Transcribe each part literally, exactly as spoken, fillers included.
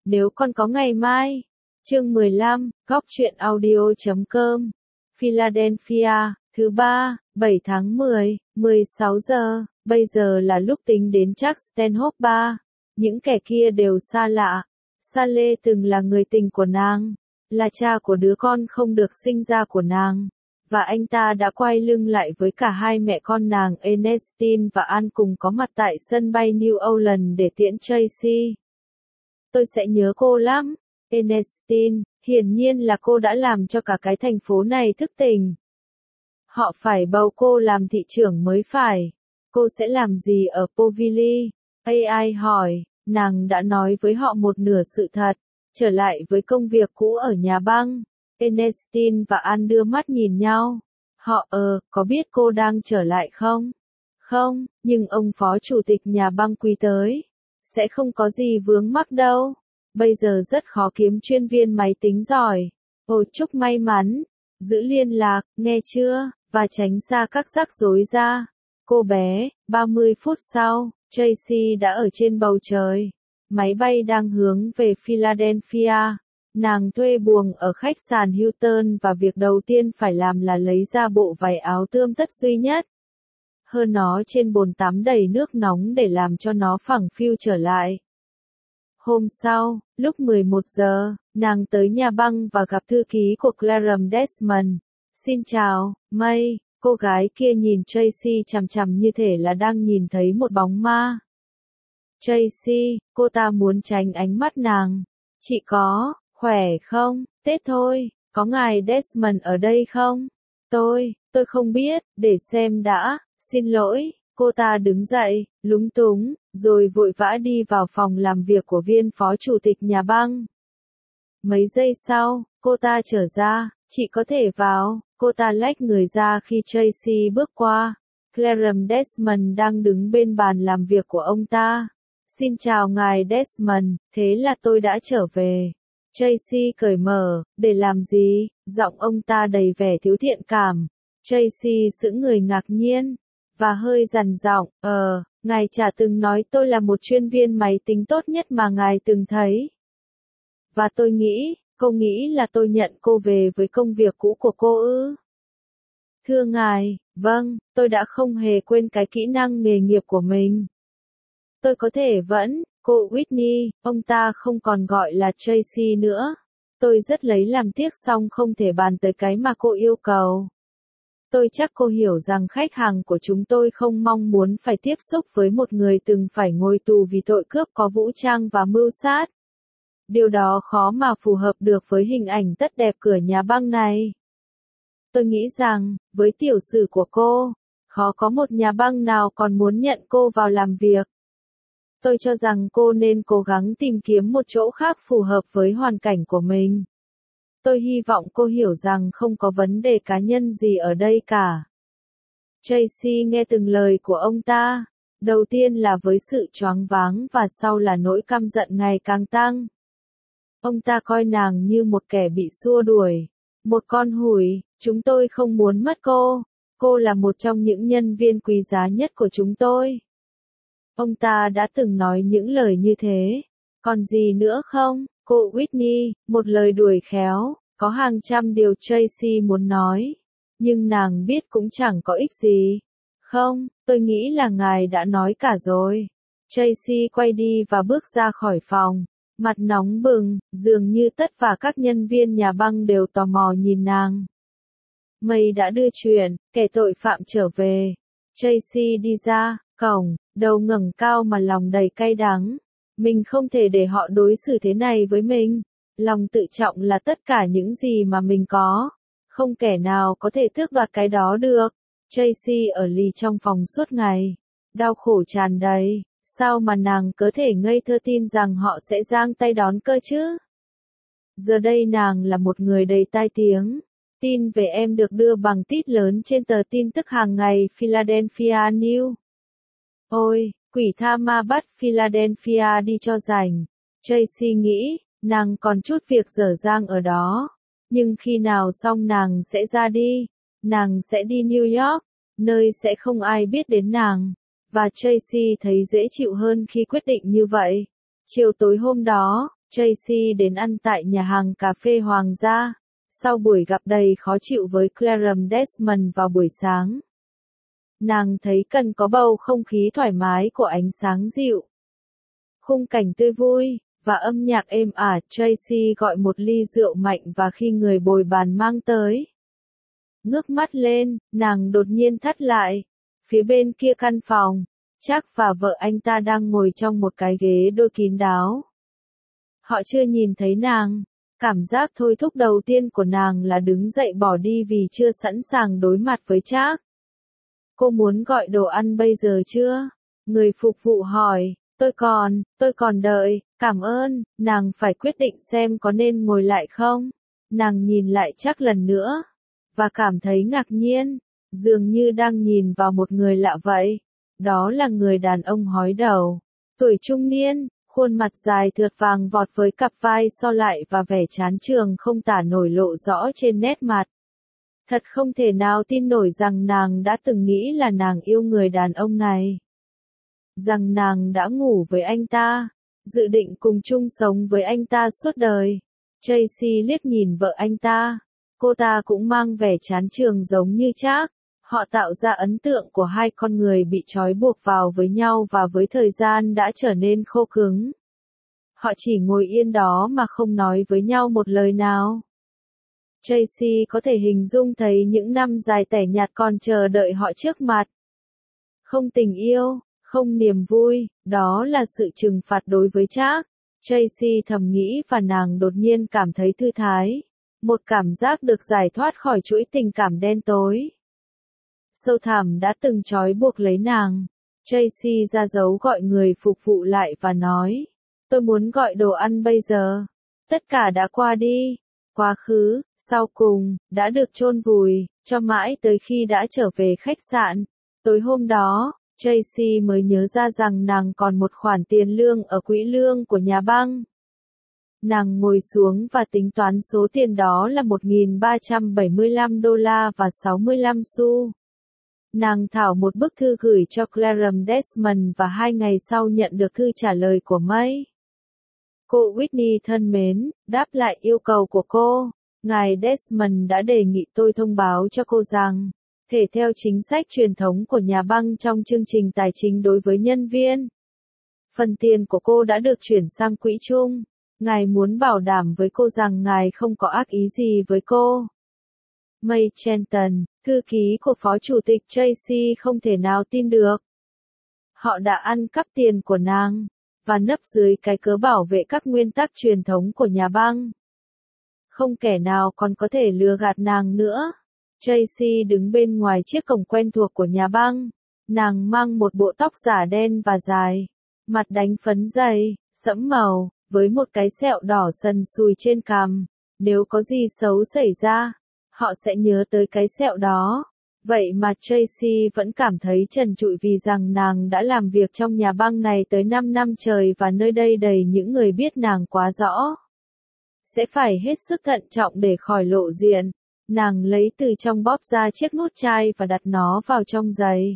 nếu còn có ngày mai. Chương mười lăm, góc truyện audio chấm com. Philadelphia, thứ ba, bảy tháng mười, mười sáu giờ, bây giờ là lúc tính đến chắc Stanhope ba. Những kẻ kia đều xa lạ. Sale từng là người tình của nàng, là cha của đứa con không được sinh ra của nàng, và anh ta đã quay lưng lại với cả hai mẹ con nàng Ernestine và Anne cùng có mặt tại sân bay New Orleans để tiễn Tracy. Tôi sẽ nhớ cô lắm, Ernestine, hiển nhiên là cô đã làm cho cả cái thành phố này thức tỉnh. Họ phải bầu cô làm thị trưởng mới phải. Cô sẽ làm gì ở Povili? a i hỏi, nàng đã nói với họ một nửa sự thật, trở lại với công việc cũ ở nhà băng. Ernestine và Anne đưa mắt nhìn nhau. Họ ờ, có biết cô đang trở lại không? Không, nhưng ông phó chủ tịch nhà băng quý tới. Sẽ không có gì vướng mắc đâu. Bây giờ rất khó kiếm chuyên viên máy tính giỏi. Ồ, chúc may mắn. Giữ liên lạc, nghe chưa? Và tránh xa các rắc rối ra. Cô bé, ba mươi phút sau, Tracy đã ở trên bầu trời. Máy bay đang hướng về Philadelphia. Nàng thuê buồng ở khách sạn Hilton và việc đầu tiên phải làm là lấy ra bộ váy áo tươm tất duy nhất. Hơn nó trên bồn tắm đầy nước nóng để làm cho nó phẳng phiu trở lại. Hôm sau, lúc mười một giờ, nàng tới nhà băng và gặp thư ký của Clarence Desmond. Xin chào, May. Cô gái kia nhìn Tracy chằm chằm như thể là đang nhìn thấy một bóng ma. Tracy, cô ta muốn tránh ánh mắt nàng. Chị có, khỏe không? Tết thôi, có ngài Desmond ở đây không? Tôi, tôi không biết, để xem đã, xin lỗi. Cô ta đứng dậy, lúng túng, rồi vội vã đi vào phòng làm việc của viên phó chủ tịch nhà băng. Mấy giây sau, cô ta trở ra, chị có thể vào. Cô ta lách người ra khi Tracy bước qua. Clarence Desmond đang đứng bên bàn làm việc của ông ta. Xin chào ngài Desmond, thế là tôi đã trở về. Tracy cởi mở, để làm gì? Giọng ông ta đầy vẻ thiếu thiện cảm. Tracy sững người ngạc nhiên, và hơi dằn giọng, ờ, ngài chả từng nói tôi là một chuyên viên máy tính tốt nhất mà ngài từng thấy. Và tôi nghĩ, cô nghĩ là tôi nhận cô về với công việc cũ của cô ư? Thưa ngài, vâng, tôi đã không hề quên cái kỹ năng nghề nghiệp của mình. Tôi có thể vẫn, cô Whitney, ông ta không còn gọi là Tracy nữa. Tôi rất lấy làm tiếc song không thể bàn tới cái mà cô yêu cầu. Tôi chắc cô hiểu rằng khách hàng của chúng tôi không mong muốn phải tiếp xúc với một người từng phải ngồi tù vì tội cướp có vũ trang và mưu sát. Điều đó khó mà phù hợp được với hình ảnh tất đẹp cửa nhà băng này. Tôi nghĩ rằng, với tiểu sử của cô, khó có một nhà băng nào còn muốn nhận cô vào làm việc. Tôi cho rằng cô nên cố gắng tìm kiếm một chỗ khác phù hợp với hoàn cảnh của mình. Tôi hy vọng cô hiểu rằng không có vấn đề cá nhân gì ở đây cả. Tracy nghe từng lời của ông ta, đầu tiên là với sự choáng váng và sau là nỗi căm giận ngày càng tăng. Ông ta coi nàng như một kẻ bị xua đuổi, một con hủi. Chúng tôi không muốn mất cô, cô là một trong những nhân viên quý giá nhất của chúng tôi. Ông ta đã từng nói những lời như thế. Còn gì nữa không, cô Whitney? Một lời đuổi khéo, có hàng trăm điều Tracy muốn nói, nhưng nàng biết cũng chẳng có ích gì. Không, tôi nghĩ là ngài đã nói cả rồi. Tracy quay đi và bước ra khỏi phòng, mặt nóng bừng, dường như tất cả các nhân viên nhà băng đều tò mò nhìn nàng. Mây đã đưa chuyện, kẻ tội phạm trở về. Tracy đi ra cổng, đầu ngẩng cao mà lòng đầy cay đắng. Mình không thể để họ đối xử thế này với mình. Lòng tự trọng là tất cả những gì mà mình có. Không kẻ nào có thể tước đoạt cái đó được. Tracy ở lì trong phòng suốt ngày. Đau khổ tràn đầy. Sao mà nàng có thể ngây thơ tin rằng họ sẽ giang tay đón cơ chứ? Giờ đây nàng là một người đầy tai tiếng. Tin về em được đưa bằng tít lớn trên tờ tin tức hàng ngày Philadelphia News. Ôi, quỷ tha ma bắt Philadelphia đi cho rảnh. Tracy nghĩ, nàng còn chút việc dở dang ở đó. Nhưng khi nào xong nàng sẽ ra đi. Nàng sẽ đi New York, nơi sẽ không ai biết đến nàng. Và Tracy thấy dễ chịu hơn khi quyết định như vậy. Chiều tối hôm đó, Tracy đến ăn tại nhà hàng cà phê Hoàng gia, sau buổi gặp đầy khó chịu với Clarence Desmond vào buổi sáng. Nàng thấy cần có bầu không khí thoải mái của ánh sáng dịu, khung cảnh tươi vui, và âm nhạc êm ả. Tracy gọi một ly rượu mạnh và khi người bồi bàn mang tới, ngước mắt lên, nàng đột nhiên thắt lại. Phía bên kia căn phòng, Jack và vợ anh ta đang ngồi trong một cái ghế đôi kín đáo. Họ chưa nhìn thấy nàng. Cảm giác thôi thúc đầu tiên của nàng là đứng dậy bỏ đi vì chưa sẵn sàng đối mặt với Jack. Cô muốn gọi đồ ăn bây giờ chưa? Người phục vụ hỏi. Tôi còn, tôi còn đợi, cảm ơn. Nàng phải quyết định xem có nên ngồi lại không. Nàng nhìn lại Jack lần nữa, và cảm thấy ngạc nhiên, dường như đang nhìn vào một người lạ vậy. Đó là người đàn ông hói đầu, tuổi trung niên, khuôn mặt dài thượt vàng vọt với cặp vai so lại và vẻ chán chường không tả nổi lộ rõ trên nét mặt. Thật không thể nào tin nổi rằng nàng đã từng nghĩ là nàng yêu người đàn ông này. Rằng nàng đã ngủ với anh ta, dự định cùng chung sống với anh ta suốt đời. Tracy liếc nhìn vợ anh ta. Cô ta cũng mang vẻ chán chường giống như Jack. Họ tạo ra ấn tượng của hai con người bị trói buộc vào với nhau và với thời gian đã trở nên khô cứng. Họ chỉ ngồi yên đó mà không nói với nhau một lời nào. Tracy có thể hình dung thấy những năm dài tẻ nhạt còn chờ đợi họ trước mặt. Không tình yêu, không niềm vui, đó là sự trừng phạt đối với Jack. Tracy thầm nghĩ và nàng đột nhiên cảm thấy thư thái. Một cảm giác được giải thoát khỏi chuỗi tình cảm đen tối sâu thẳm đã từng trói buộc lấy nàng. Tracy ra dấu gọi người phục vụ lại và nói, tôi muốn gọi đồ ăn bây giờ. Tất cả đã qua đi. Quá khứ, sau cùng, đã được chôn vùi, cho mãi tới khi đã trở về khách sạn. Tối hôm đó, Tracy mới nhớ ra rằng nàng còn một khoản tiền lương ở quỹ lương của nhà băng. Nàng ngồi xuống và tính toán số tiền đó là một nghìn ba trăm bảy mươi lăm đô la và sáu mươi lăm xu. Nàng thảo một bức thư gửi cho Clarence Desmond và hai ngày sau nhận được thư trả lời của May. Cô Whitney thân mến, đáp lại yêu cầu của cô, ngài Desmond đã đề nghị tôi thông báo cho cô rằng, thể theo chính sách truyền thống của nhà băng trong chương trình tài chính đối với nhân viên, phần tiền của cô đã được chuyển sang quỹ chung. Ngài muốn bảo đảm với cô rằng ngài không có ác ý gì với cô. May Chenton, thư ký của Phó Chủ tịch Tracy không thể nào tin được. Họ đã ăn cắp tiền của nàng, và nấp dưới cái cớ bảo vệ các nguyên tắc truyền thống của nhà băng. Không kẻ nào còn có thể lừa gạt nàng nữa. Tracy đứng bên ngoài chiếc cổng quen thuộc của nhà băng. Nàng mang một bộ tóc giả đen và dài, mặt đánh phấn dày, sẫm màu, với một cái sẹo đỏ sần sùi trên cằm. Nếu có gì xấu xảy ra, họ sẽ nhớ tới cái sẹo đó. Vậy mà Tracy vẫn cảm thấy trần trụi vì rằng nàng đã làm việc trong nhà băng này tới năm năm trời và nơi đây đầy những người biết nàng quá rõ. Sẽ phải hết sức thận trọng để khỏi lộ diện. Nàng lấy từ trong bóp ra chiếc nút chai và đặt nó vào trong giày.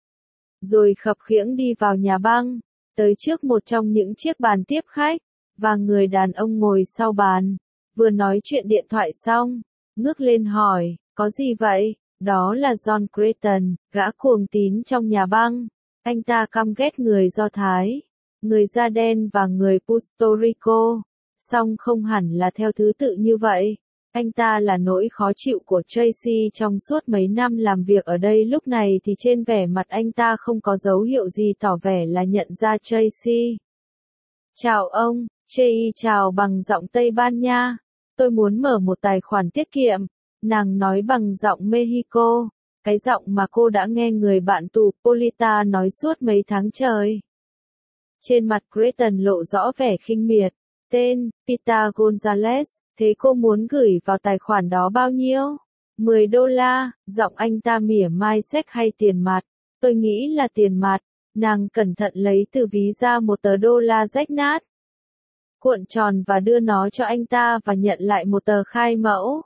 Rồi khập khiễng đi vào nhà băng, tới trước một trong những chiếc bàn tiếp khách, và người đàn ông ngồi sau bàn, vừa nói chuyện điện thoại xong, ngước lên hỏi, có gì vậy? Đó là John Creighton, gã cuồng tín trong nhà băng. Anh ta căm ghét người Do Thái, người da đen và người Puerto Rico. Song không hẳn là theo thứ tự như vậy. Anh ta là nỗi khó chịu của Tracy trong suốt mấy năm làm việc ở đây. Lúc này thì trên vẻ mặt anh ta không có dấu hiệu gì tỏ vẻ là nhận ra Tracy. Chào ông, Chey chào bằng giọng Tây Ban Nha. Tôi muốn mở một tài khoản tiết kiệm. Nàng nói bằng giọng Mexico, cái giọng mà cô đã nghe người bạn tù Polita nói suốt mấy tháng trời. Trên mặt Creighton lộ rõ vẻ khinh miệt. Tên, Pita Gonzalez, thế cô muốn gửi vào tài khoản đó bao nhiêu? mười đô la, giọng anh ta mỉa mai séc hay tiền mặt. Tôi nghĩ là tiền mặt. Nàng cẩn thận lấy từ ví ra một tờ đô la rách nát, cuộn tròn và đưa nó cho anh ta và nhận lại một tờ khai mẫu.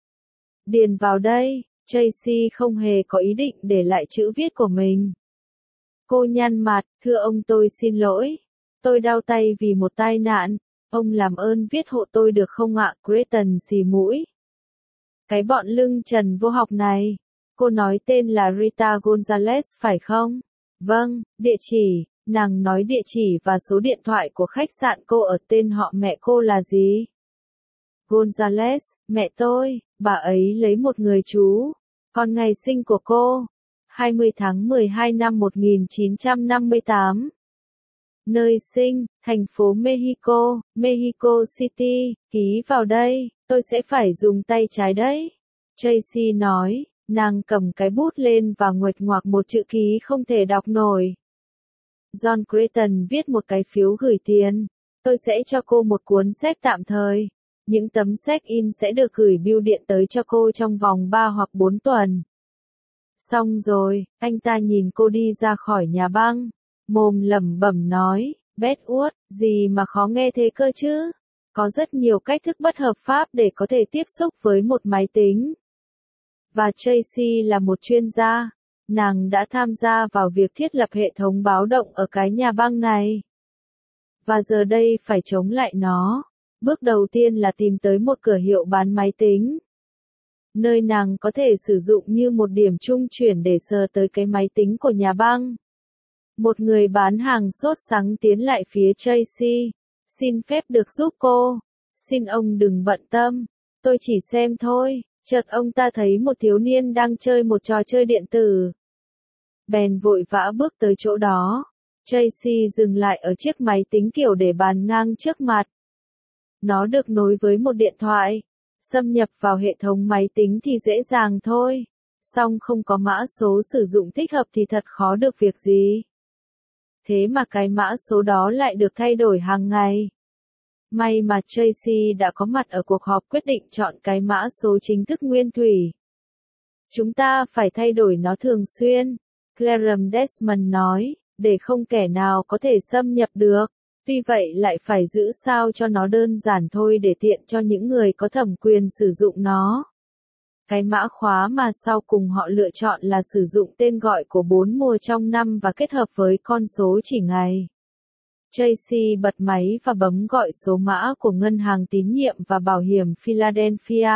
Điền vào đây. Tracy không hề có ý định để lại chữ viết của mình. Cô nhăn mặt, thưa ông tôi xin lỗi. Tôi đau tay vì một tai nạn. Ông làm ơn viết hộ tôi được không ạ? Creighton xì mũi. Cái bọn lưng trần vô học này. Cô nói tên là Rita Gonzalez phải không? Vâng, địa chỉ, nàng nói địa chỉ và số điện thoại của khách sạn cô ở tên họ mẹ cô là gì? Gonzalez, mẹ tôi, bà ấy lấy một người chú. Còn ngày sinh của cô? hai mươi tháng mười hai năm một nghìn chín trăm năm mươi tám. Nơi sinh, thành phố Mexico, Mexico City, ký vào đây, tôi sẽ phải dùng tay trái đấy. Tracy nói, nàng cầm cái bút lên và nguệch ngoạc một chữ ký không thể đọc nổi. John Creighton viết một cái phiếu gửi tiền. Tôi sẽ cho cô một cuốn sách tạm thời. Những tấm sách in sẽ được gửi bưu điện tới cho cô trong vòng ba hoặc bốn tuần. Xong rồi, anh ta nhìn cô đi ra khỏi nhà băng. Mồm lẩm bẩm nói, Bedwood, gì mà khó nghe thế cơ chứ? Có rất nhiều cách thức bất hợp pháp để có thể tiếp xúc với một máy tính. Và Tracy là một chuyên gia. Nàng đã tham gia vào việc thiết lập hệ thống báo động ở cái nhà băng này. Và giờ đây phải chống lại nó. Bước đầu tiên là tìm tới một cửa hiệu bán máy tính. Nơi nàng có thể sử dụng như một điểm trung chuyển để sờ tới cái máy tính của nhà băng. Một người bán hàng sốt sắng tiến lại phía Tracy. Xin phép được giúp cô. Xin ông đừng bận tâm. Tôi chỉ xem thôi. Chợt ông ta thấy một thiếu niên đang chơi một trò chơi điện tử. Bèn vội vã bước tới chỗ đó. Tracy dừng lại ở chiếc máy tính kiểu để bàn ngang trước mặt. Nó được nối với một điện thoại. Xâm nhập vào hệ thống máy tính thì dễ dàng thôi. Song không có mã số sử dụng thích hợp thì thật khó được việc gì. Thế mà cái mã số đó lại được thay đổi hàng ngày. May mà Tracy đã có mặt ở cuộc họp quyết định chọn cái mã số chính thức nguyên thủy. Chúng ta phải thay đổi nó thường xuyên, Clarence Desmond nói, để không kẻ nào có thể xâm nhập được. Tuy vậy lại phải giữ sao cho nó đơn giản thôi để tiện cho những người có thẩm quyền sử dụng nó. Cái mã khóa mà sau cùng họ lựa chọn là sử dụng tên gọi của bốn mùa trong năm và kết hợp với con số chỉ ngày. Tracy bật máy và bấm gọi số mã của ngân hàng tín nhiệm và bảo hiểm Philadelphia.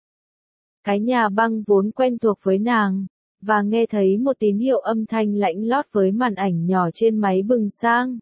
Cái nhà băng vốn quen thuộc với nàng, và nghe thấy một tín hiệu âm thanh lãnh lót với màn ảnh nhỏ trên máy bừng sang.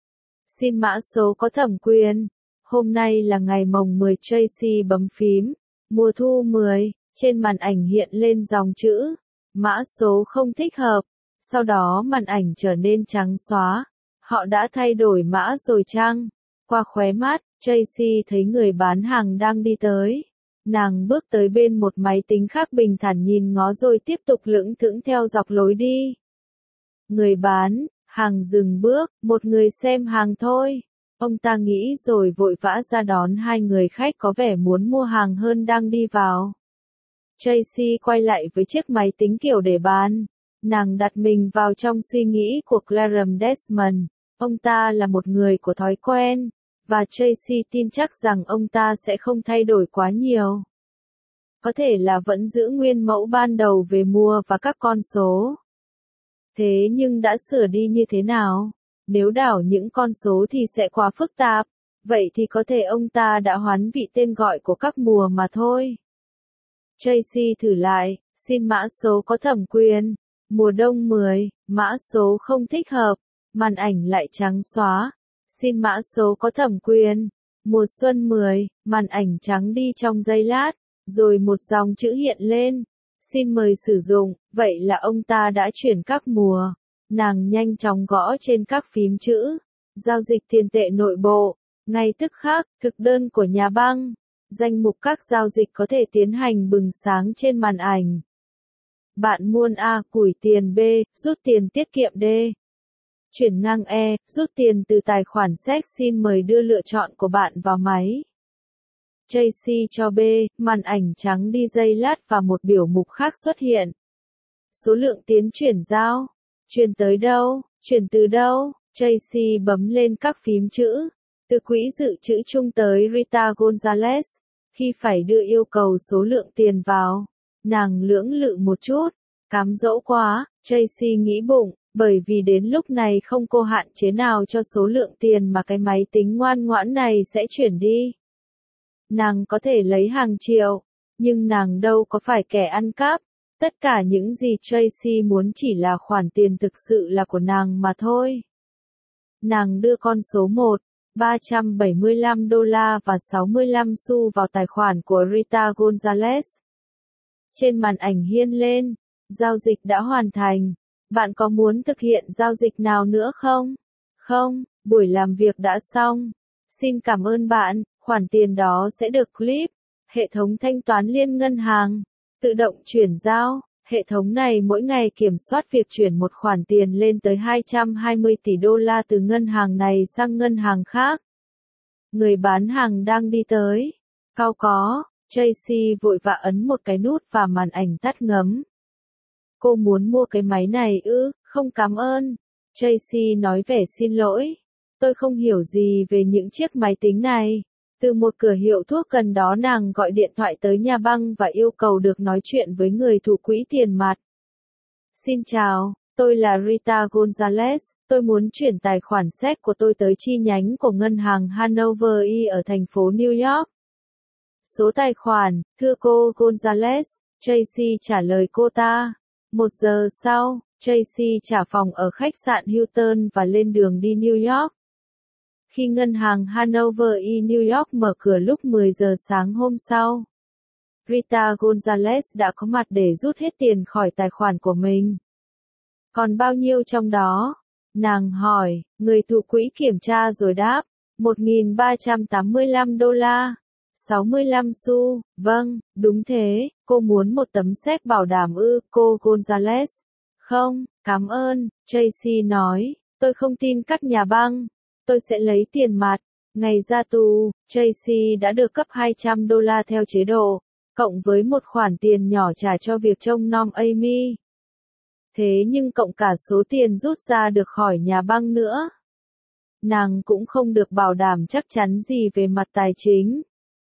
Xin mã số có thẩm quyền. Hôm nay là ngày mồng mười. Tracy bấm phím. Mùa thu mười. Trên màn ảnh hiện lên dòng chữ. Mã số không thích hợp. Sau đó màn ảnh trở nên trắng xóa. Họ đã thay đổi mã rồi chăng? Qua khóe mắt, Tracy thấy người bán hàng đang đi tới. Nàng bước tới bên một máy tính khác bình thản nhìn ngó rồi tiếp tục lững thững theo dọc lối đi. Người bán hàng dừng bước, một người xem hàng thôi. Ông ta nghĩ rồi vội vã ra đón hai người khách có vẻ muốn mua hàng hơn đang đi vào. Tracy quay lại với chiếc máy tính kiểu để bàn. Nàng đặt mình vào trong suy nghĩ của Clarence Desmond. Ông ta là một người của thói quen, và Tracy tin chắc rằng ông ta sẽ không thay đổi quá nhiều. Có thể là vẫn giữ nguyên mẫu ban đầu về mua và các con số. Thế nhưng đã sửa đi như thế nào? Nếu đảo những con số thì sẽ quá phức tạp. Vậy thì có thể ông ta đã hoán vị tên gọi của các mùa mà thôi. Tracy thử lại, xin mã số có thẩm quyền. Mùa đông mười, mã số không thích hợp. Màn ảnh lại trắng xóa. Xin mã số có thẩm quyền. Mùa xuân mười, màn ảnh trắng đi trong giây lát. Rồi một dòng chữ hiện lên. Xin mời sử dụng. Vậy là ông ta đã chuyển các mùa. Nàng nhanh chóng gõ trên các phím chữ. Giao dịch tiền tệ nội bộ. Ngay tức khắc, thực đơn của nhà băng. Danh mục các giao dịch có thể tiến hành bừng sáng trên màn ảnh. Bạn muôn A, gửi tiền B, rút tiền tiết kiệm D. Chuyển ngang E, rút tiền từ tài khoản séc. Xin mời đưa lựa chọn của bạn vào máy. Tracy cho B, màn ảnh trắng đi giây lát và một biểu mục khác xuất hiện. Số lượng tiến chuyển giao. Chuyển tới đâu? Chuyển từ đâu? Tracy bấm lên các phím chữ. Từ quỹ dự trữ chung tới Rita Gonzalez. Khi phải đưa yêu cầu số lượng tiền vào, nàng lưỡng lự một chút. Cám dỗ quá, Tracy nghĩ bụng, Bởi vì đến lúc này không cô hạn chế nào cho số lượng tiền mà cái máy tính ngoan ngoãn này sẽ chuyển đi. Nàng có thể lấy hàng triệu, nhưng nàng đâu có phải kẻ ăn cắp. Tất cả những gì Tracy muốn chỉ là khoản tiền thực sự là của nàng mà thôi. Nàng đưa con số một, ba trăm bảy mươi lăm đô la và sáu mươi lăm xu vào tài khoản của Rita Gonzalez. Trên màn ảnh hiên lên, giao dịch đã hoàn thành. Bạn có muốn thực hiện giao dịch nào nữa không? Không, buổi làm việc đã xong. Xin cảm ơn bạn, khoản tiền đó sẽ được clip. Hệ thống thanh toán liên ngân hàng, tự động chuyển giao. Hệ thống này mỗi ngày kiểm soát việc chuyển một khoản tiền lên tới hai trăm hai mươi tỷ đô la từ ngân hàng này sang ngân hàng khác. Người bán hàng đang đi tới. Cao có, Tracy vội vã ấn một cái nút và màn ảnh tắt ngấm. Cô muốn mua cái máy này ư? Không cảm ơn. Tracy nói vẻ xin lỗi. Tôi không hiểu gì về những chiếc máy tính này. Từ một cửa hiệu thuốc gần đó nàng gọi điện thoại tới nhà băng và yêu cầu được nói chuyện với người thủ quỹ tiền mặt. Xin chào, tôi là Rita Gonzalez, tôi muốn chuyển tài khoản séc của tôi tới chi nhánh của ngân hàng Hanover Y ở thành phố New York. Số tài khoản, thưa cô Gonzalez, Tracy trả lời cô ta. Một giờ sau, Tracy trả phòng ở khách sạn Hilton và lên đường đi New York. Khi ngân hàng Hanover Y New York mở cửa lúc mười giờ sáng hôm sau, Rita Gonzalez đã có mặt để rút hết tiền khỏi tài khoản của mình. Còn bao nhiêu trong đó? Nàng hỏi, người thủ quỹ kiểm tra rồi đáp, một nghìn ba trăm tám mươi lăm đô la, sáu mươi lăm xu, vâng, đúng thế, cô muốn một tấm séc bảo đảm ư, cô Gonzalez? Không, cảm ơn, Tracy nói, tôi không tin các nhà băng. Tôi sẽ lấy tiền mặt. Ngày ra tù, Tracy đã được cấp hai trăm đô la theo chế độ, cộng với một khoản tiền nhỏ trả cho việc trông nom Amy. Thế nhưng cộng cả số tiền rút ra được khỏi nhà băng nữa. Nàng cũng không được bảo đảm chắc chắn gì về mặt tài chính.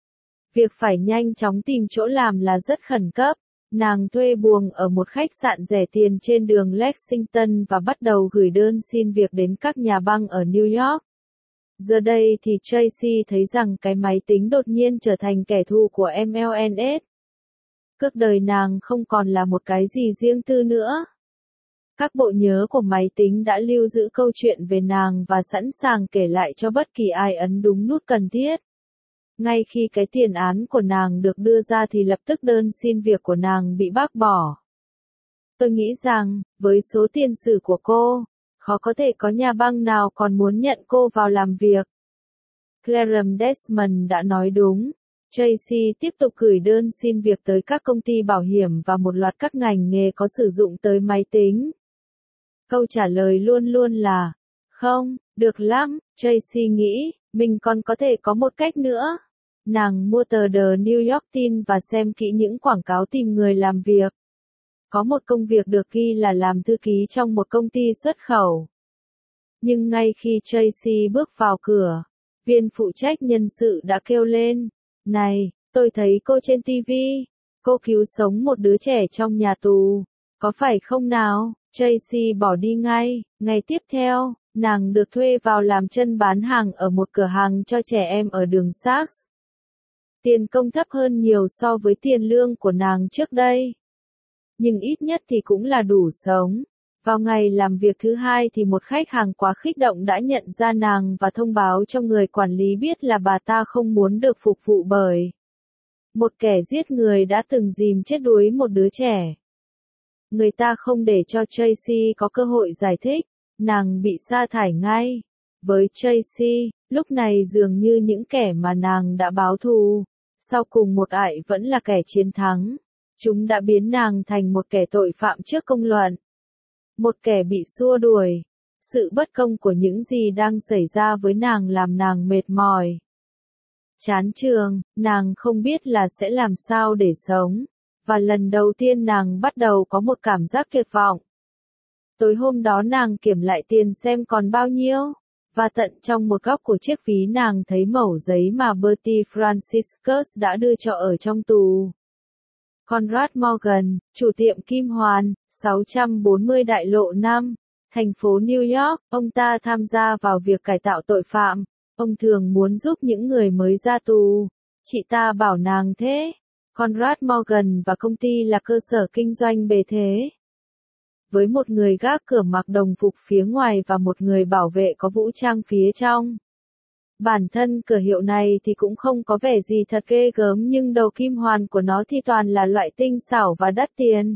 Việc phải nhanh chóng tìm chỗ làm là rất khẩn cấp. Nàng thuê buồng ở một khách sạn rẻ tiền trên đường Lexington và bắt đầu gửi đơn xin việc đến các nhà băng ở New York. Giờ đây thì Tracy thấy rằng cái máy tính đột nhiên trở thành kẻ thù của em lờ en ét. Cuộc đời nàng không còn là một cái gì riêng tư nữa. Các bộ nhớ của máy tính đã lưu giữ câu chuyện về nàng và sẵn sàng kể lại cho bất kỳ ai ấn đúng nút cần thiết. Ngay khi cái tiền án của nàng được đưa ra thì lập tức đơn xin việc của nàng bị bác bỏ. Tôi nghĩ rằng, với số tiền sử của cô, khó có thể có nhà băng nào còn muốn nhận cô vào làm việc. Clarence Desmond đã nói đúng. Tracy tiếp tục gửi đơn xin việc tới các công ty bảo hiểm và một loạt các ngành nghề có sử dụng tới máy tính. Câu trả lời luôn luôn là, không, được lắm, Tracy nghĩ, mình còn có thể có một cách nữa. Nàng mua tờ The New York Times và xem kỹ những quảng cáo tìm người làm việc. Có một công việc được ghi là làm thư ký trong một công ty xuất khẩu. Nhưng ngay khi Tracy bước vào cửa, viên phụ trách nhân sự đã kêu lên, này, tôi thấy cô trên ti vi, cô cứu sống một đứa trẻ trong nhà tù, có phải không nào? Tracy bỏ đi ngay, ngày tiếp theo, nàng được thuê vào làm chân bán hàng ở một cửa hàng cho trẻ em ở đường Saks. Tiền công thấp hơn nhiều so với tiền lương của nàng trước đây. Nhưng ít nhất thì cũng là đủ sống. Vào ngày làm việc thứ hai thì một khách hàng quá kích động đã nhận ra nàng và thông báo cho người quản lý biết là bà ta không muốn được phục vụ bởi một kẻ giết người đã từng dìm chết đuối một đứa trẻ. Người ta không để cho Tracy có cơ hội giải thích, nàng bị sa thải ngay. Với Tracy, lúc này dường như những kẻ mà nàng đã báo thù, sau cùng một ải vẫn là kẻ chiến thắng. Chúng đã biến nàng thành một kẻ tội phạm trước công luận. Một kẻ bị xua đuổi. Sự bất công của những gì đang xảy ra với nàng làm nàng mệt mỏi. Chán trường, nàng không biết là sẽ làm sao để sống. Và lần đầu tiên nàng bắt đầu có một cảm giác tuyệt vọng. Tối hôm đó nàng kiểm lại tiền xem còn bao nhiêu. Và tận trong một góc của chiếc ví nàng thấy mẩu giấy mà Bertie Franciscus đã đưa cho ở trong tù. Conrad Morgan, chủ tiệm Kim Hoàn, sáu trăm bốn mươi Đại lộ năm. thành phố New York, ông ta tham gia vào việc cải tạo tội phạm. Ông thường muốn giúp những người mới ra tù. Chị ta bảo nàng thế. Conrad Morgan và công ty là cơ sở kinh doanh bề thế. Với một người gác cửa mặc đồng phục phía ngoài và một người bảo vệ có vũ trang phía trong. Bản thân cửa hiệu này thì cũng không có vẻ gì thật ghê gớm nhưng đầu kim hoàn của nó thì toàn là loại tinh xảo và đắt tiền.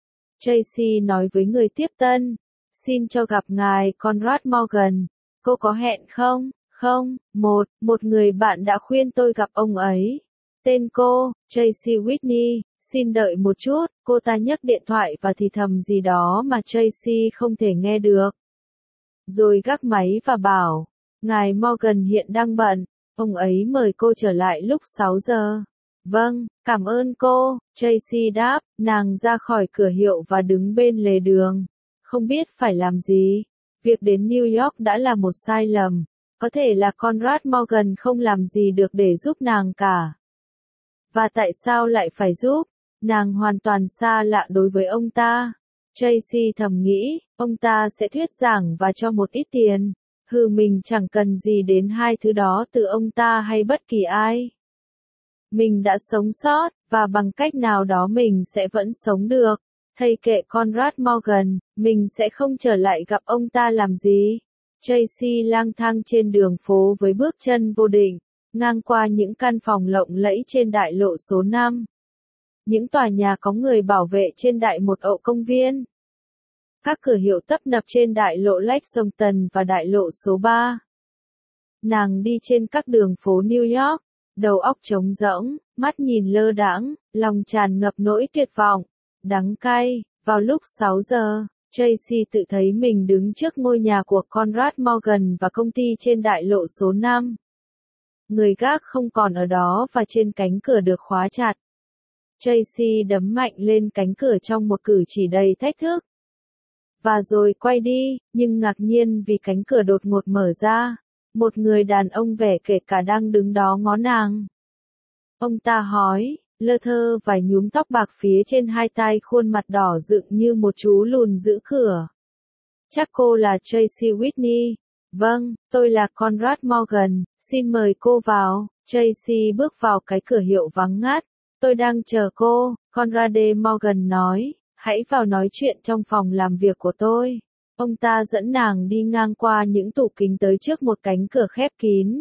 Tracy nói với người tiếp tân, xin cho gặp ngài Conrad Morgan, cô có hẹn không? Không, một, một người bạn đã khuyên tôi gặp ông ấy. Tên cô, Tracy Whitney, xin đợi một chút, cô ta nhấc điện thoại và thì thầm gì đó mà Tracy không thể nghe được. Rồi gác máy và bảo, ngài Morgan hiện đang bận, ông ấy mời cô trở lại lúc sáu giờ. Vâng, cảm ơn cô, Tracy đáp, nàng ra khỏi cửa hiệu và đứng bên lề đường. Không biết phải làm gì. Việc đến New York đã là một sai lầm. Có thể là Conrad Morgan không làm gì được để giúp nàng cả. Và tại sao lại phải giúp? Nàng hoàn toàn xa lạ đối với ông ta. Tracy thầm nghĩ, ông ta sẽ thuyết giảng và cho một ít tiền. Hừ, mình chẳng cần gì đến hai thứ đó từ ông ta hay bất kỳ ai. Mình đã sống sót, và bằng cách nào đó mình sẽ vẫn sống được. Thầy kệ Conrad Morgan, mình sẽ không trở lại gặp ông ta làm gì. Tracy lang thang trên đường phố với bước chân vô định, ngang qua những căn phòng lộng lẫy trên đại lộ số năm. Những tòa nhà có người bảo vệ trên đại một ậu công viên. Các cửa hiệu tấp nập trên đại lộ Lexington và đại lộ số ba. Nàng đi trên các đường phố New York, đầu óc trống rỗng, mắt nhìn lơ đãng, lòng tràn ngập nỗi tuyệt vọng, đắng cay. Vào lúc sáu giờ, Tracy tự thấy mình đứng trước ngôi nhà của Conrad Morgan và công ty trên đại lộ số năm. Người gác không còn ở đó và trên cánh cửa được khóa chặt. Tracy đấm mạnh lên cánh cửa trong một cử chỉ đầy thách thức. Và rồi quay đi, nhưng ngạc nhiên vì cánh cửa đột ngột mở ra. Một người đàn ông vẻ kể cả đang đứng đó ngó nàng. Ông ta hói, lơ thơ vài nhúm tóc bạc phía trên hai tai, khuôn mặt đỏ rực như một chú lùn giữ cửa. Chắc cô là Tracy Whitney. Vâng, tôi là Conrad Morgan, xin mời cô vào. Tracy bước vào cái cửa hiệu vắng ngắt. Tôi đang chờ cô, Conrad Morgan nói, hãy vào nói chuyện trong phòng làm việc của tôi. Ông ta dẫn nàng đi ngang qua những tủ kính tới trước một cánh cửa khép kín.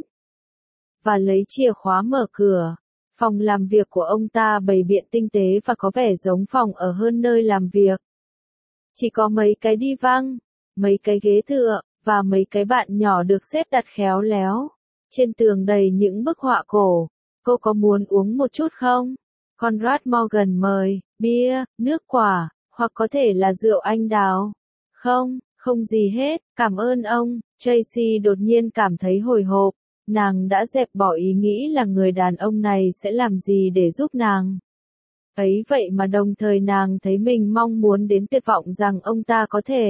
Và lấy chìa khóa mở cửa. Phòng làm việc của ông ta bày biện tinh tế và có vẻ giống phòng ở hơn nơi làm việc. Chỉ có mấy cái đi văng, mấy cái ghế tựa, và mấy cái bàn nhỏ được xếp đặt khéo léo. Trên tường đầy những bức họa cổ. Cô có muốn uống một chút không? Conrad Morgan mời, bia, nước quả, hoặc có thể là rượu anh đào. Không, không gì hết, cảm ơn ông. Tracy đột nhiên cảm thấy hồi hộp. Nàng đã dẹp bỏ ý nghĩ là người đàn ông này sẽ làm gì để giúp nàng. Ấy vậy mà đồng thời nàng thấy mình mong muốn đến tuyệt vọng rằng ông ta có thể.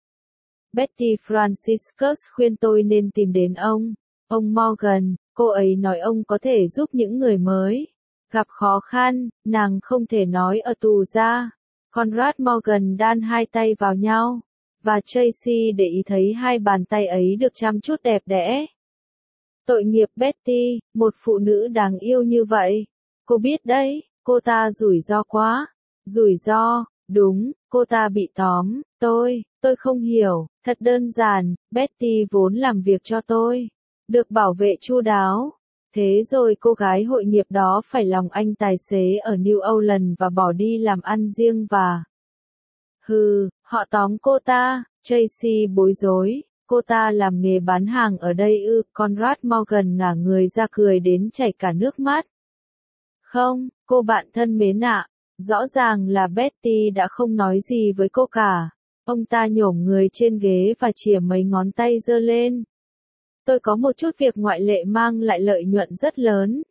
Betty Franciscus khuyên tôi nên tìm đến ông. Ông Morgan, cô ấy nói ông có thể giúp những người mới gặp khó khăn, nàng không thể nói ở tù ra. Conrad Morgan đan hai tay vào nhau, và Tracy để ý thấy hai bàn tay ấy được chăm chút đẹp đẽ. Tội nghiệp Betty, một phụ nữ đáng yêu như vậy. Cô biết đấy, cô ta rủi ro quá. Rủi ro, đúng, cô ta bị tóm. Tôi, tôi không hiểu, thật đơn giản, Betty vốn làm việc cho tôi. Được bảo vệ chu đáo. Thế rồi cô gái hội nghiệp đó phải lòng anh tài xế ở New Orleans và bỏ đi làm ăn riêng và... Hừ, họ tóm cô ta, Tracy bối rối. Cô ta làm nghề bán hàng ở đây ư? Conrad Morgan ngả người ra cười đến chảy cả nước mắt. Không, cô bạn thân mến ạ, rõ ràng là Betty đã không nói gì với cô cả. Ông ta nhổm người trên ghế và chìa mấy ngón tay giơ lên. Tôi có một chút việc ngoại lệ mang lại lợi nhuận rất lớn.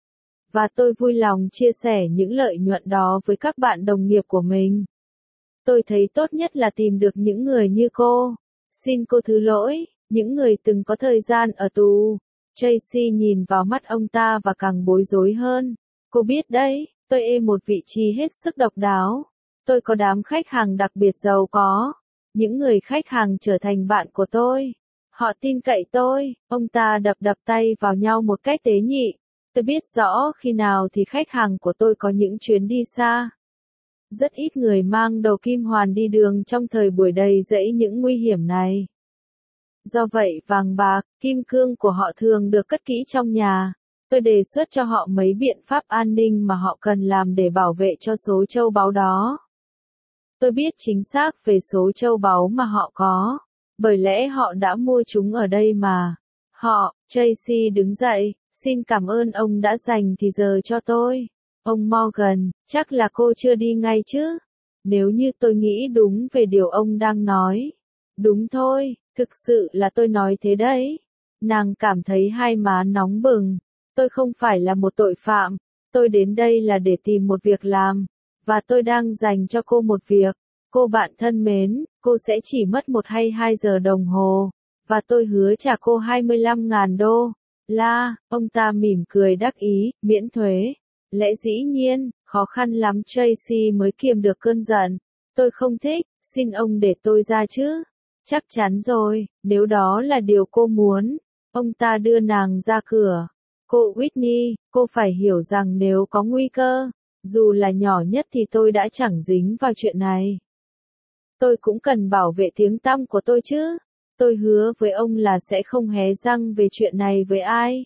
Và tôi vui lòng chia sẻ những lợi nhuận đó với các bạn đồng nghiệp của mình. Tôi thấy tốt nhất là tìm được những người như cô. Xin cô thứ lỗi, những người từng có thời gian ở tù. Tracy nhìn vào mắt ông ta và càng bối rối hơn. Cô biết đấy, tôi ê một vị trí hết sức độc đáo. Tôi có đám khách hàng đặc biệt giàu có. Những người khách hàng trở thành bạn của tôi. Họ tin cậy tôi, ông ta đập đập tay vào nhau một cách tế nhị. Tôi biết rõ khi nào thì khách hàng của tôi có những chuyến đi xa. Rất ít người mang đồ kim hoàn đi đường trong thời buổi đầy rẫy những nguy hiểm này. Do vậy vàng bạc, kim cương của họ thường được cất kỹ trong nhà. Tôi đề xuất cho họ mấy biện pháp an ninh mà họ cần làm để bảo vệ cho số châu báu đó. Tôi biết chính xác về số châu báu mà họ có, bởi lẽ họ đã mua chúng ở đây mà. Họ, Tracy đứng dậy, xin cảm ơn ông đã dành thì giờ cho tôi. Ông Morgan, chắc là cô chưa đi ngay chứ? Nếu như tôi nghĩ đúng về điều ông đang nói. Đúng thôi, thực sự là tôi nói thế đấy. Nàng cảm thấy hai má nóng bừng. Tôi không phải là một tội phạm. Tôi đến đây là để tìm một việc làm. Và tôi đang dành cho cô một việc. Cô bạn thân mến, cô sẽ chỉ mất một hay hai giờ đồng hồ. Và tôi hứa trả cô hai mươi lăm ngàn đô. La, ông ta mỉm cười đắc ý, miễn thuế. Lẽ dĩ nhiên, khó khăn lắm Tracy mới kiềm được cơn giận. Tôi không thích, xin ông để tôi ra chứ. Chắc chắn rồi, nếu đó là điều cô muốn. Ông ta đưa nàng ra cửa. Cô Whitney, cô phải hiểu rằng nếu có nguy cơ, dù là nhỏ nhất thì tôi đã chẳng dính vào chuyện này. Tôi cũng cần bảo vệ tiếng tăm của tôi chứ. Tôi hứa với ông là sẽ không hé răng về chuyện này với ai.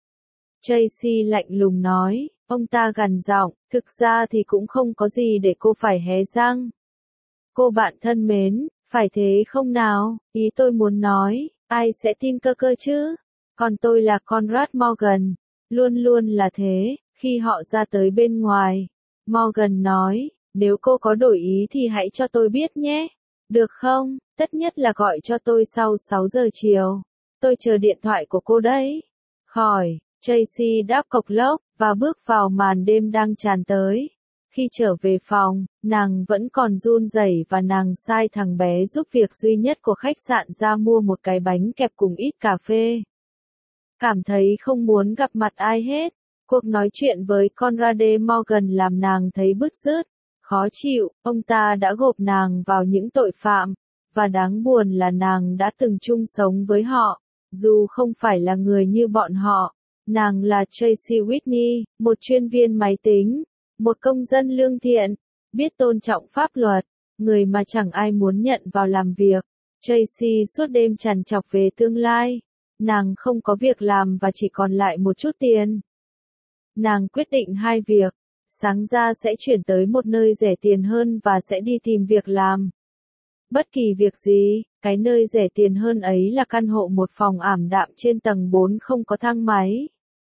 Tracy lạnh lùng nói, ông ta gằn giọng, thực ra thì cũng không có gì để cô phải hé răng. Cô bạn thân mến, phải thế không nào, ý tôi muốn nói, ai sẽ tin cơ cơ chứ? Còn tôi là Conrad Morgan, luôn luôn là thế, khi họ ra tới bên ngoài. Morgan nói, nếu cô có đổi ý thì hãy cho tôi biết nhé. Được không? Tất nhất là gọi cho tôi sau sáu giờ chiều. Tôi chờ điện thoại của cô đấy. Khỏi, Tracy đáp cộc lốc, và bước vào màn đêm đang tràn tới. Khi trở về phòng, nàng vẫn còn run rẩy và nàng sai thằng bé giúp việc duy nhất của khách sạn ra mua một cái bánh kẹp cùng ít cà phê. Cảm thấy không muốn gặp mặt ai hết. Cuộc nói chuyện với Conrad Morgan làm nàng thấy bứt rứt, khó chịu, ông ta đã gộp nàng vào những tội phạm, và đáng buồn là nàng đã từng chung sống với họ, dù không phải là người như bọn họ. Nàng là Tracy Whitney, một chuyên viên máy tính, một công dân lương thiện, biết tôn trọng pháp luật, người mà chẳng ai muốn nhận vào làm việc. Tracy suốt đêm trằn trọc về tương lai. Nàng không có việc làm và chỉ còn lại một chút tiền. Nàng quyết định hai việc. Sáng ra sẽ chuyển tới một nơi rẻ tiền hơn và sẽ đi tìm việc làm. Bất kỳ việc gì, cái nơi rẻ tiền hơn ấy là căn hộ một phòng ảm đạm trên tầng bốn không có thang máy.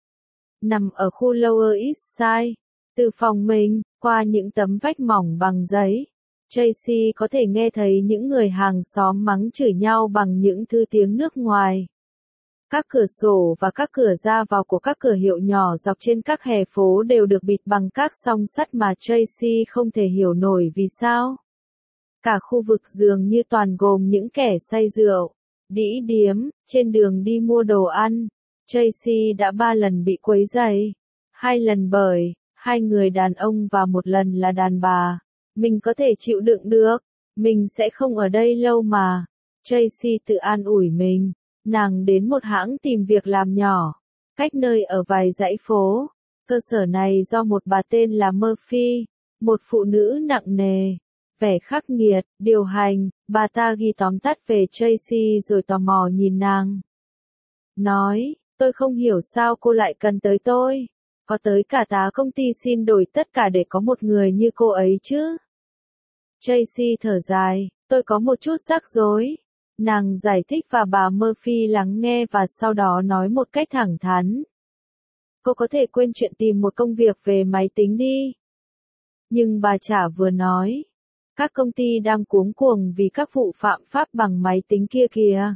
Nằm ở khu Lower East Side. Từ phòng mình, qua những tấm vách mỏng bằng giấy, Tracy có thể nghe thấy những người hàng xóm mắng chửi nhau bằng những thứ tiếng nước ngoài. Các cửa sổ và các cửa ra vào của các cửa hiệu nhỏ dọc trên các hè phố đều được bịt bằng các song sắt mà Tracy không thể hiểu nổi vì sao. Cả khu vực dường như toàn gồm những kẻ say rượu, đĩ điếm, trên đường đi mua đồ ăn. Tracy đã ba lần bị quấy rầy. Hai lần bởi hai người đàn ông và một lần là đàn bà. Mình có thể chịu đựng được. Mình sẽ không ở đây lâu mà. Tracy tự an ủi mình. Nàng đến một hãng tìm việc làm nhỏ, cách nơi ở vài dãy phố. Cơ sở này do một bà tên là Murphy, một phụ nữ nặng nề, vẻ khắc nghiệt, điều hành. Bà ta ghi tóm tắt về Tracy rồi tò mò nhìn nàng. Nói, tôi không hiểu sao cô lại cần tới tôi. Có tới cả tá công ty xin đổi tất cả để có một người như cô ấy chứ. Tracy thở dài, tôi có một chút rắc rối. Nàng giải thích và bà Murphy lắng nghe và sau đó nói một cách thẳng thắn. Cô có thể quên chuyện tìm một công việc về máy tính đi. Nhưng bà chả vừa nói. Các công ty đang cuống cuồng vì các vụ phạm pháp bằng máy tính kia kìa.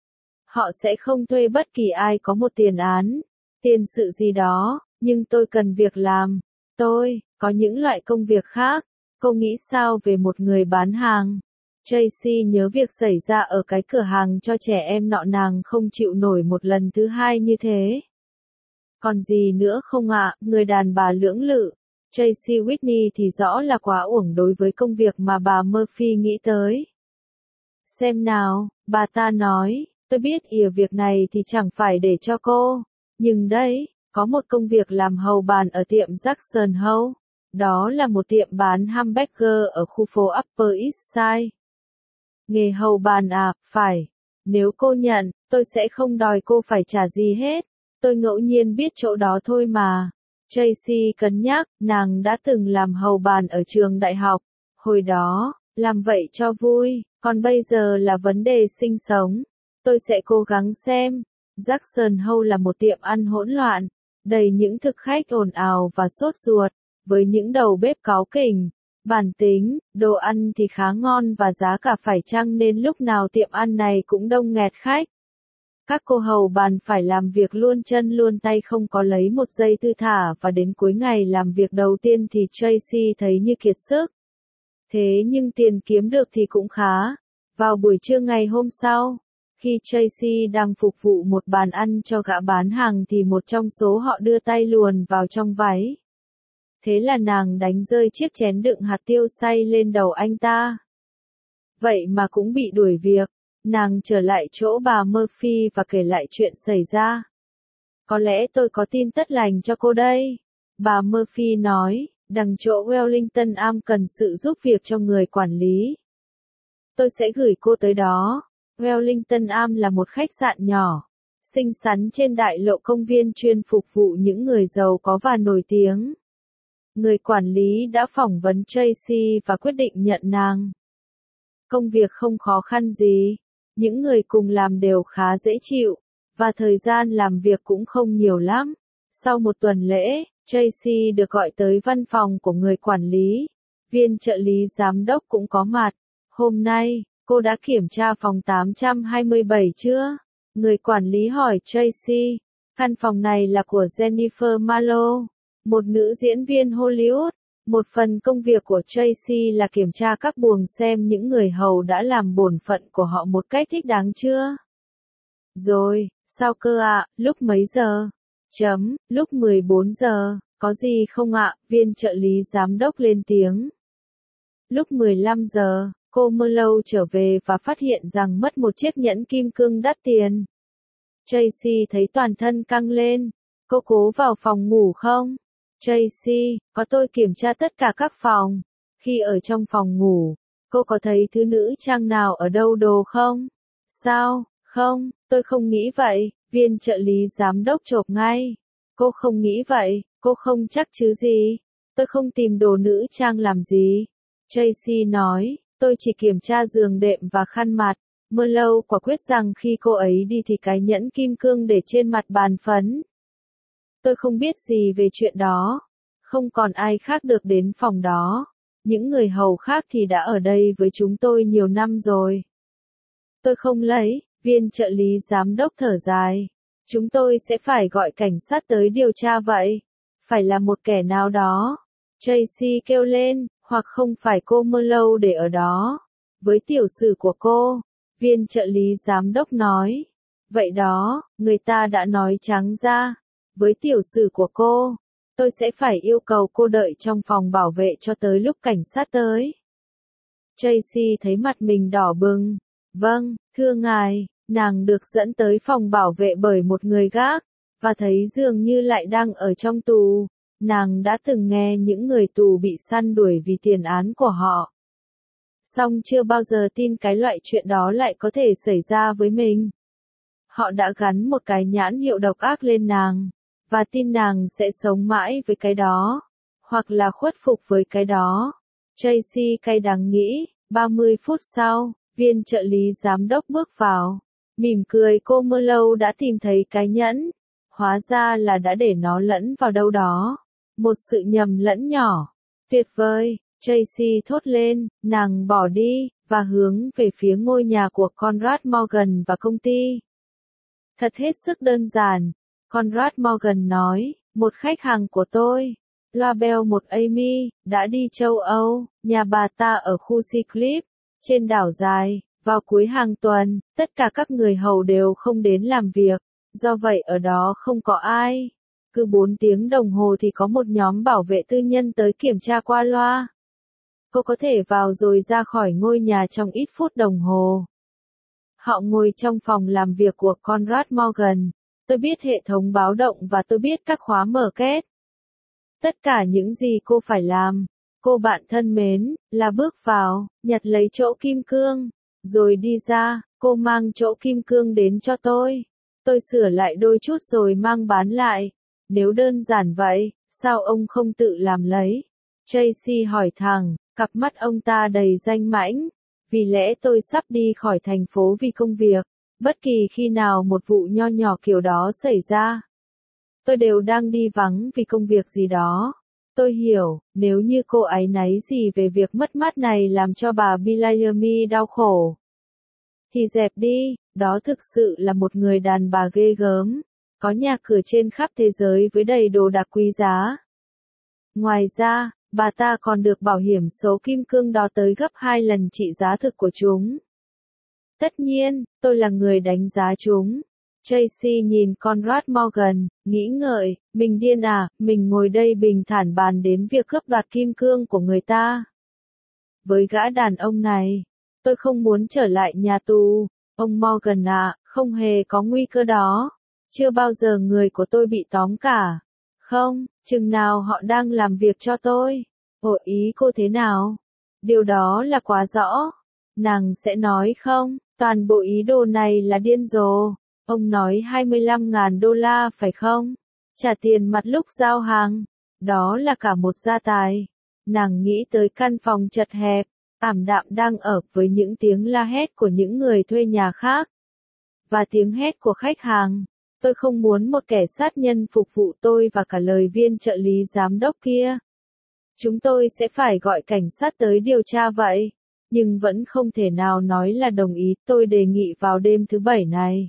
Họ sẽ không thuê bất kỳ ai có một tiền án, tiền sự gì đó, nhưng tôi cần việc làm. Tôi, có những loại công việc khác. Cô nghĩ sao về một người bán hàng? Tracy nhớ việc xảy ra ở cái cửa hàng cho trẻ em nọ, nàng không chịu nổi một lần thứ hai như thế. Còn gì nữa không ạ, người đàn bà lưỡng lự. Tracy Whitney thì rõ là quá uổng đối với công việc mà bà Murphy nghĩ tới. xem nào, bà ta nói, tôi biết ỉa việc này thì chẳng phải để cho cô. Nhưng đấy, có một công việc làm hầu bàn ở tiệm Jackson Hole. Đó là một tiệm bán hamburger ở khu phố Upper East Side. Nghề hầu bàn à, phải. Nếu cô nhận, tôi sẽ không đòi cô phải trả gì hết. Tôi ngẫu nhiên biết chỗ đó thôi mà. Tracy cân nhắc, nàng đã từng làm hầu bàn ở trường đại học. Hồi đó, làm vậy cho vui, còn bây giờ là vấn đề sinh sống. Tôi sẽ cố gắng xem. Jackson Hole là một tiệm ăn hỗn loạn, đầy những thực khách ồn ào và sốt ruột, với những đầu bếp cáu kỉnh, bản tính, đồ ăn thì khá ngon và giá cả phải chăng nên lúc nào tiệm ăn này cũng đông nghẹt khách. Các cô hầu bàn phải làm việc luôn chân luôn tay không có lấy một giây thư thả và đến cuối ngày làm việc đầu tiên thì Tracy thấy như kiệt sức. Thế nhưng tiền kiếm được thì cũng khá. Vào buổi trưa ngày hôm sau, khi Tracy đang phục vụ một bàn ăn cho gã bán hàng thì một trong số họ đưa tay luồn vào trong váy. Thế là nàng đánh rơi chiếc chén đựng hạt tiêu xay lên đầu anh ta. Vậy mà cũng bị đuổi việc. Nàng trở lại chỗ bà Murphy và kể lại chuyện xảy ra. Có lẽ tôi có tin tốt lành cho cô đây. Bà Murphy nói, đằng chỗ Wellington Arms cần sự giúp việc cho người quản lý. Tôi sẽ gửi cô tới đó. Wellington Arms là một khách sạn nhỏ, xinh xắn trên đại lộ công viên chuyên phục vụ những người giàu có và nổi tiếng. Người quản lý đã phỏng vấn Tracy và quyết định nhận nàng. Công việc không khó khăn gì, những người cùng làm đều khá dễ chịu, và thời gian làm việc cũng không nhiều lắm. Sau một tuần lễ, Tracy được gọi tới văn phòng của người quản lý, viên trợ lý giám đốc cũng có mặt. Hôm nay, cô đã kiểm tra phòng tám trăm hai mươi bảy chưa? Người quản lý hỏi Tracy. Căn phòng này là của Jennifer Marlowe, một nữ diễn viên Hollywood. Một phần công việc của Tracy là kiểm tra các buồng xem những người hầu đã làm bổn phận của họ một cách thích đáng chưa. Rồi, sao cơ ạ, à? Lúc mấy giờ? Chấm, lúc mười bốn giờ, có gì không ạ? Viên trợ lý giám đốc lên tiếng. Lúc mười lăm giờ, cô Marlowe trở về và phát hiện rằng mất một chiếc nhẫn kim cương đắt tiền. Tracy thấy toàn thân căng lên. Cô cố vào phòng ngủ không? Tracy, có tôi kiểm tra tất cả các phòng. Khi ở trong phòng ngủ, cô có thấy thứ nữ trang nào ở đâu đồ không? Sao, không, tôi không nghĩ vậy, viên trợ lý giám đốc chộp ngay. Cô không nghĩ vậy, cô không chắc chứ gì. Tôi không tìm đồ nữ trang làm gì. Tracy nói, tôi chỉ kiểm tra giường đệm và khăn mặt. Marlowe quả quyết rằng khi cô ấy đi thì cái nhẫn kim cương để trên mặt bàn phấn. Tôi không biết gì về chuyện đó. Không còn ai khác được đến phòng đó. Những người hầu khác thì đã ở đây với chúng tôi nhiều năm rồi. Tôi không lấy, viên trợ lý giám đốc thở dài. Chúng tôi sẽ phải gọi cảnh sát tới điều tra vậy. Phải là một kẻ nào đó. Tracy kêu lên, hoặc không phải cô Marlowe để ở đó. Với tiểu sử của cô, viên trợ lý giám đốc nói. Vậy đó, người ta đã nói trắng ra. Với tiểu sử của cô, tôi sẽ phải yêu cầu cô đợi trong phòng bảo vệ cho tới lúc cảnh sát tới. Tracy thấy mặt mình đỏ bừng. Vâng, thưa ngài, nàng được dẫn tới phòng bảo vệ bởi một người gác, và thấy dường như lại đang ở trong tù. Nàng đã từng nghe những người tù bị săn đuổi vì tiền án của họ. Song chưa bao giờ tin cái loại chuyện đó lại có thể xảy ra với mình. Họ đã gắn một cái nhãn hiệu độc ác lên nàng, và tin nàng sẽ sống mãi với cái đó, hoặc là khuất phục với cái đó. Tracy cay đắng nghĩ, ba mươi phút sau, viên trợ lý giám đốc bước vào, mỉm cười cô Marlowe đã tìm thấy cái nhẫn, hóa ra là đã để nó lẫn vào đâu đó. Một sự nhầm lẫn nhỏ. Tuyệt vời, Tracy thốt lên, nàng bỏ đi, và hướng về phía ngôi nhà của Conrad Morgan và công ty. Thật hết sức đơn giản. Conrad Morgan nói, một khách hàng của tôi, Label một Amy, đã đi châu Âu, nhà bà ta ở khu Sea Cliff, trên đảo dài, vào cuối hàng tuần, tất cả các người hầu đều không đến làm việc, do vậy ở đó không có ai. Cứ bốn tiếng đồng hồ thì có một nhóm bảo vệ tư nhân tới kiểm tra qua loa. Cô có thể vào rồi ra khỏi ngôi nhà trong ít phút đồng hồ. Họ ngồi trong phòng làm việc của Conrad Morgan. Tôi biết hệ thống báo động và tôi biết các khóa mở két. Tất cả những gì cô phải làm, cô bạn thân mến, là bước vào, nhặt lấy chỗ kim cương, rồi đi ra. Cô mang chỗ kim cương đến cho tôi. Tôi sửa lại đôi chút rồi mang bán lại. Nếu đơn giản vậy, sao ông không tự làm lấy? Tracy hỏi thẳng, cặp mắt ông ta đầy danh mãnh. Vì lẽ tôi sắp đi khỏi thành phố vì công việc. Bất kỳ khi nào một vụ nho nhỏ kiểu đó xảy ra, tôi đều đang đi vắng vì công việc gì đó. Tôi hiểu, nếu như cô áy náy gì về việc mất mát này làm cho bà Bellamy đau khổ, thì dẹp đi, đó thực sự là một người đàn bà ghê gớm, có nhà cửa trên khắp thế giới với đầy đồ đạc quý giá. Ngoài ra, bà ta còn được bảo hiểm số kim cương đó tới gấp hai lần trị giá thực của chúng. Tất nhiên, tôi là người đánh giá chúng. Tracy nhìn Conrad Morgan, nghĩ ngợi, mình điên à, mình ngồi đây bình thản bàn đến việc cướp đoạt kim cương của người ta. Với gã đàn ông này, tôi không muốn trở lại nhà tù. Ông Morgan ạ, không hề có nguy cơ đó. Chưa bao giờ người của tôi bị tóm cả. Không, chừng nào họ đang làm việc cho tôi. Ồ, ý cô thế nào? Điều đó là quá rõ. Nàng sẽ nói không, toàn bộ ý đồ này là điên rồ. Ông nói hai mươi lăm nghìn đô la phải không? Trả tiền mặt lúc giao hàng. Đó là cả một gia tài. Nàng nghĩ tới căn phòng chật hẹp, ảm đạm đang ở với những tiếng la hét của những người thuê nhà khác. Và tiếng hét của khách hàng. Tôi không muốn một kẻ sát nhân phục vụ tôi và cả lời viên trợ lý giám đốc kia. Chúng tôi sẽ phải gọi cảnh sát tới điều tra vậy. Nhưng vẫn không thể nào nói là đồng ý. Tôi đề nghị vào đêm thứ bảy này.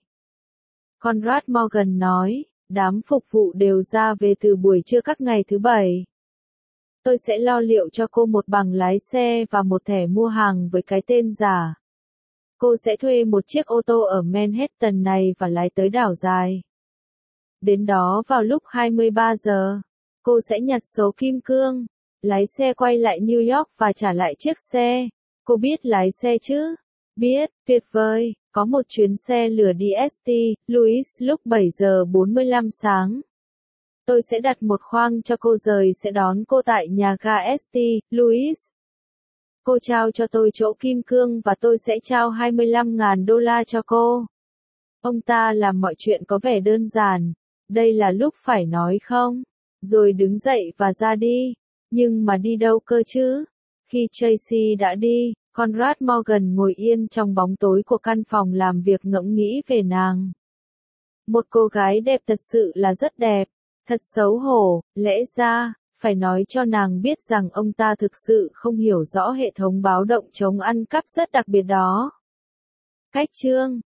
Conrad Morgan nói, đám phục vụ đều ra về từ buổi trưa các ngày thứ bảy. Tôi sẽ lo liệu cho cô một bằng lái xe và một thẻ mua hàng với cái tên giả. Cô sẽ thuê một chiếc ô tô ở Manhattan này và lái tới đảo dài. Đến đó vào lúc hai mươi ba giờ, cô sẽ nhặt số kim cương, lái xe quay lại New York và trả lại chiếc xe. Cô biết lái xe chứ? Biết, tuyệt vời, có một chuyến xe lửa đi Saint Louis lúc bảy giờ bốn mươi lăm sáng. Tôi sẽ đặt một khoang cho cô rồi sẽ đón cô tại nhà ga Saint Louis. Cô trao cho tôi chỗ kim cương và tôi sẽ trao hai mươi lăm nghìn đô la cho cô. Ông ta làm mọi chuyện có vẻ đơn giản. Đây là lúc phải nói không? Rồi đứng dậy và ra đi. Nhưng mà đi đâu cơ chứ? Khi Tracy đã đi, Conrad Morgan ngồi yên trong bóng tối của căn phòng làm việc ngẫm nghĩ về nàng. Một cô gái đẹp thật sự là rất đẹp. Thật xấu hổ, lẽ ra, phải nói cho nàng biết rằng ông ta thực sự không hiểu rõ hệ thống báo động chống ăn cắp rất đặc biệt đó. Cách chương